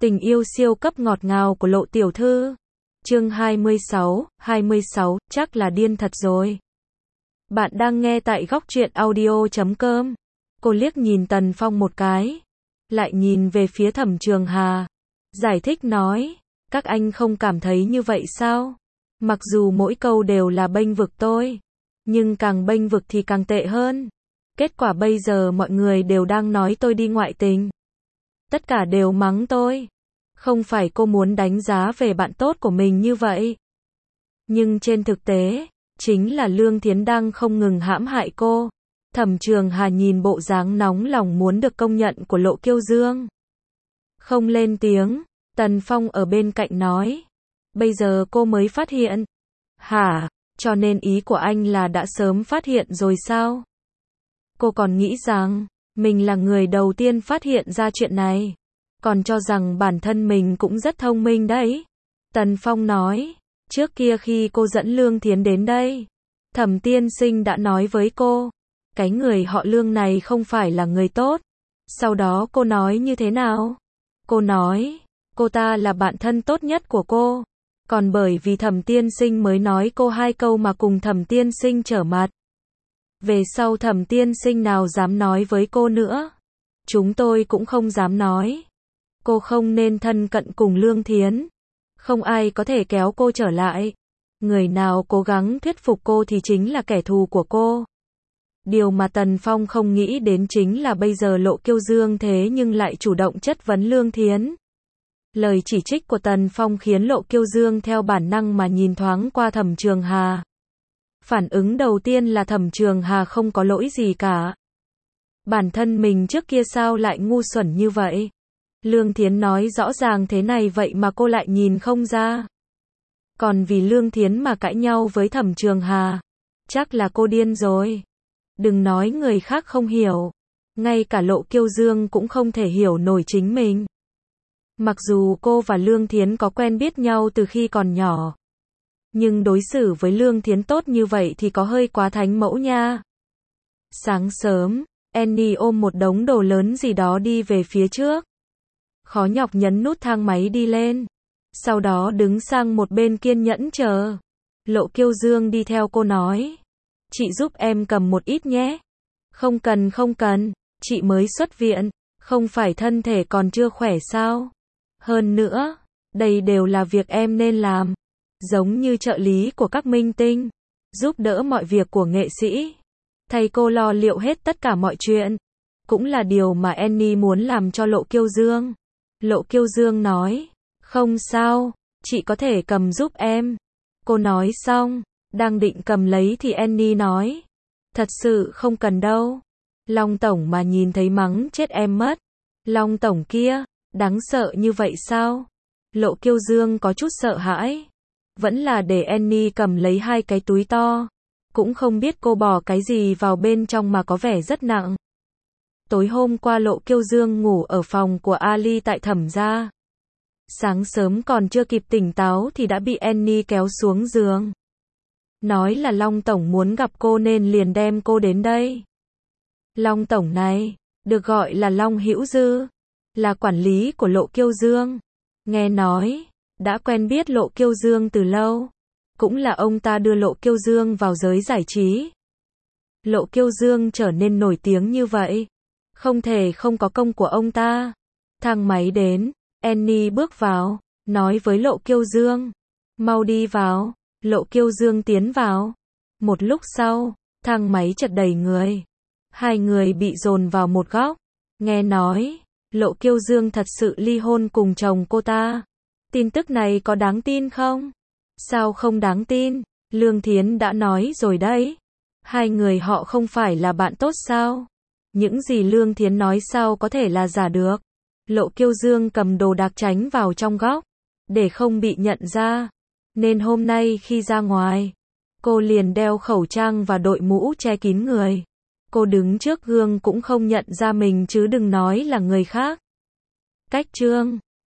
Tình yêu siêu cấp ngọt ngào của Lộ tiểu thư. Chương 26, chắc là điên thật rồi. Bạn đang nghe tại góc truyện audio.com. Cô liếc nhìn Tần Phong một cái, lại nhìn về phía Thẩm Trường Hà, giải thích nói, các anh không cảm thấy như vậy sao? Mặc dù mỗi câu đều là bênh vực tôi, nhưng càng bênh vực thì càng tệ hơn. Kết quả bây giờ mọi người đều đang nói tôi đi ngoại tình. Tất cả đều mắng tôi. Không phải cô muốn đánh giá về bạn tốt của mình như vậy. Nhưng trên thực tế, chính là Lương Thiến đang không ngừng hãm hại cô. Thẩm Trường Hà nhìn bộ dáng nóng lòng muốn được công nhận của Lộ Kiêu Dương. Không lên tiếng, Tần Phong ở bên cạnh nói. Bây giờ cô mới phát hiện. Hả, cho nên ý của anh là đã sớm phát hiện rồi sao? Cô còn nghĩ rằng, mình là người đầu tiên phát hiện ra chuyện này. Còn cho rằng bản thân mình cũng rất thông minh đấy. Tần Phong nói, trước kia khi cô dẫn Lương Thiến đến đây, Thẩm tiên sinh đã nói với cô, cái người họ Lương này không phải là người tốt. Sau đó cô nói như thế nào? Cô nói, cô ta là bạn thân tốt nhất của cô. Còn bởi vì Thẩm tiên sinh mới nói cô hai câu mà cùng Thẩm tiên sinh trở mặt. Về sau Thẩm tiên sinh nào dám nói với cô nữa. Chúng tôi cũng không dám nói. Cô không nên thân cận cùng Lương Thiến. Không ai có thể kéo cô trở lại. Người nào cố gắng thuyết phục cô thì chính là kẻ thù của cô. Điều mà Tần Phong không nghĩ đến chính là bây giờ Lộ Kiêu Dương thế nhưng lại chủ động chất vấn Lương Thiến. Lời chỉ trích của Tần Phong khiến Lộ Kiêu Dương theo bản năng mà nhìn thoáng qua Thẩm Trường Hà. Phản ứng đầu tiên là Thẩm Trường Hà không có lỗi gì cả. Bản thân mình trước kia sao lại ngu xuẩn như vậy? Lương Thiến nói rõ ràng thế này vậy mà cô lại nhìn không ra. Còn vì Lương Thiến mà cãi nhau với Thẩm Trường Hà. Chắc là cô điên rồi. Đừng nói người khác không hiểu. Ngay cả Lộ Kiêu Dương cũng không thể hiểu nổi chính mình. Mặc dù cô và Lương Thiến có quen biết nhau từ khi còn nhỏ. Nhưng đối xử với Lương Thiến tốt như vậy thì có hơi quá thánh mẫu nha. Sáng sớm, Annie ôm một đống đồ lớn gì đó đi về phía trước. Khó nhọc nhấn nút thang máy đi lên. Sau đó đứng sang một bên kiên nhẫn chờ. Lộ Kiêu Dương đi theo cô nói. Chị giúp em cầm một ít nhé. Không cần, chị mới xuất viện. Không phải thân thể còn chưa khỏe sao? Hơn nữa, đây đều là việc em nên làm. Giống như trợ lý của các minh tinh. Giúp đỡ mọi việc của nghệ sĩ. Thầy cô lo liệu hết tất cả mọi chuyện. Cũng là điều mà Annie muốn làm cho Lộ Kiêu Dương. Lộ Kiêu Dương nói, không sao, chị có thể cầm giúp em. Cô nói xong, đang định cầm lấy thì Annie nói, thật sự không cần đâu. Long tổng mà nhìn thấy mắng chết em mất. Long tổng kia, đáng sợ như vậy sao? Lộ Kiêu Dương có chút sợ hãi. Vẫn là để Annie cầm lấy hai cái túi to. Cũng không biết cô bỏ cái gì vào bên trong mà có vẻ rất nặng. Tối hôm qua Lộ Kiêu Dương ngủ ở phòng của Ali tại Thẩm gia. Sáng sớm còn chưa kịp tỉnh táo thì đã bị Annie kéo xuống giường. Nói là Long tổng muốn gặp cô nên liền đem cô đến đây. Long tổng này, được gọi là Long Hữu Dư, là quản lý của Lộ Kiêu Dương. Nghe nói, đã quen biết Lộ Kiêu Dương từ lâu. Cũng là ông ta đưa Lộ Kiêu Dương vào giới giải trí. Lộ Kiêu Dương trở nên nổi tiếng như vậy. Không thể không có công của ông ta. Thang máy đến, Annie bước vào, nói với Lộ Kiêu Dương. Mau đi vào. Lộ Kiêu Dương tiến vào. Một lúc sau, thang máy chật đầy người. Hai người bị dồn vào một góc. Nghe nói, Lộ Kiêu Dương thật sự ly hôn cùng chồng cô ta. Tin tức này có đáng tin không? Sao không đáng tin? Lương Thiến đã nói rồi đấy. Hai người họ không phải là bạn tốt sao? Những gì Lương Thiến nói sao có thể là giả được. Lộ Kiêu Dương cầm đồ đạc tránh vào trong góc, để không bị nhận ra. Nên hôm nay khi ra ngoài, cô liền đeo khẩu trang và đội mũ che kín người. Cô đứng trước gương cũng không nhận ra mình chứ đừng nói là người khác. Cách chương